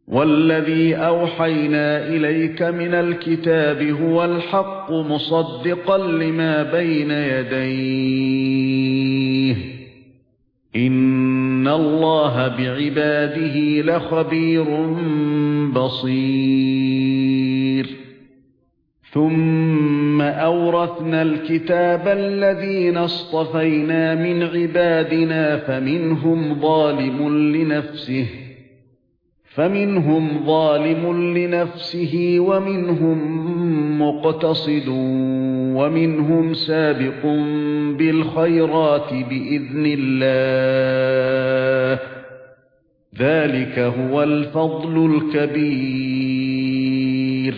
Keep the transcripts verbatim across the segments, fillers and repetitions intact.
وَالَّذِي أَوْحَيْنَا إِلَيْكَ مِنَ الْكِتَابِ هُوَ الْحَقُّ مُصَدِّقًا لِمَا بَيْنَ يَدَيْهِ إِنَّ اللَّهَ بِعِبَادِهِ لَخَبِيرٌ بَصِيرٌ ثُمَّ أَوْرَثْنَا الْكِتَابَ الَّذِينَ اصْطَفَيْنَا مِنْ عِبَادِنَا فَمِنْهُمْ ظَالِمٌ لِنَفْسِهِ فَمِنْهُمْ ظَالِمٌ لِنَفْسِهِ وَمِنْهُمْ مُقْتَصِدٌ وَمِنْهُمْ سَابِقٌ بِالْخَيْرَاتِ بِإِذْنِ اللَّهِ ذَلِكَ هُوَ الْفَضْلُ الْكَبِيرُ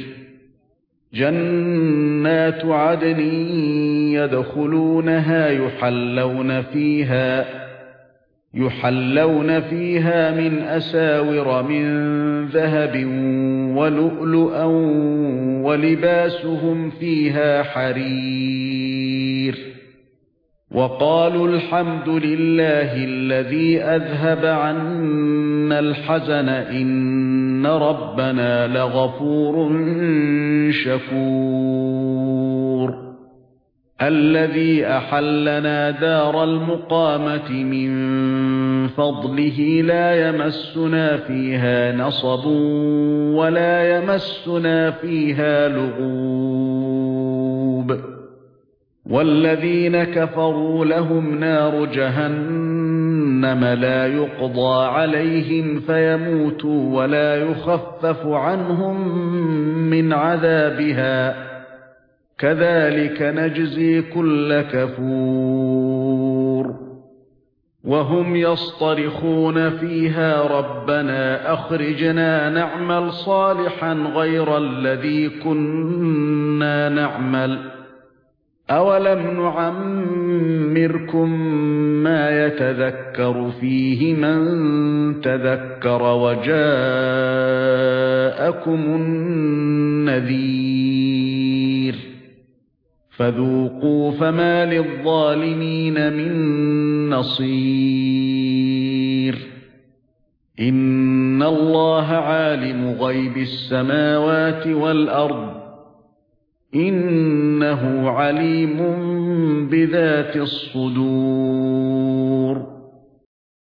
جَنَّاتُ عَدْنٍ يَدْخُلُونَهَا يُحَلَّوْنَ فِيهَا يُحَلَّوْنَ فِيهَا مِنْ أَسَاوِرَ مِنْ ذَهَبٍ وَلُؤْلُؤًا وَلِبَاسُهُمْ فِيهَا حَرِيرٌ وَقَالُوا الْحَمْدُ لِلَّهِ الَّذِي أَذْهَبَ عَنَّا الْحَزَنَ إِنَّ رَبَّنَا لَغَفُورٌ شَكُورٌ الَّذِي أَحَلَّنَا دَارَ الْمُقَامَةِ مِنْ فَضْلِهِ لَا يَمَسُّنَا فِيهَا نَصَبٌ وَلَا يَمَسُّنَا فِيهَا لُغُوبٌ وَالَّذِينَ كَفَرُوا لَهُمْ نَارُ جَهَنَّمَ لَا يُقْضَى عَلَيْهِمْ فَيَمُوتُوا وَلَا يُخَفَّفُ عَنْهُمْ مِنْ عَذَابِهَا كَذَلِكَ نَجْزِي كُلَّ كَفُورٍ وَهُمْ يَصْطَرِخُونَ فِيهَا رَبَّنَا أَخْرِجْنَا نَعْمَلْ صَالِحًا غَيْرَ الَّذِي كُنَّا نَعْمَلُ أَوَلَمْ نُعَمِّرْكُم مَّا يَتَذَكَّرُ فِيهِ مَن تَذَكَّرَ وَجَاءَكُمُ النَّذِيرُ فَذُوقُوا فَمَا لِلظَّالِمِينَ مِن نَّصِيرٍ إِنَّ اللَّهَ عَالِمُ غَيْبِ السَّمَاوَاتِ وَالْأَرْضِ إِنَّهُ عَلِيمٌ بِذَاتِ الصُّدُورِ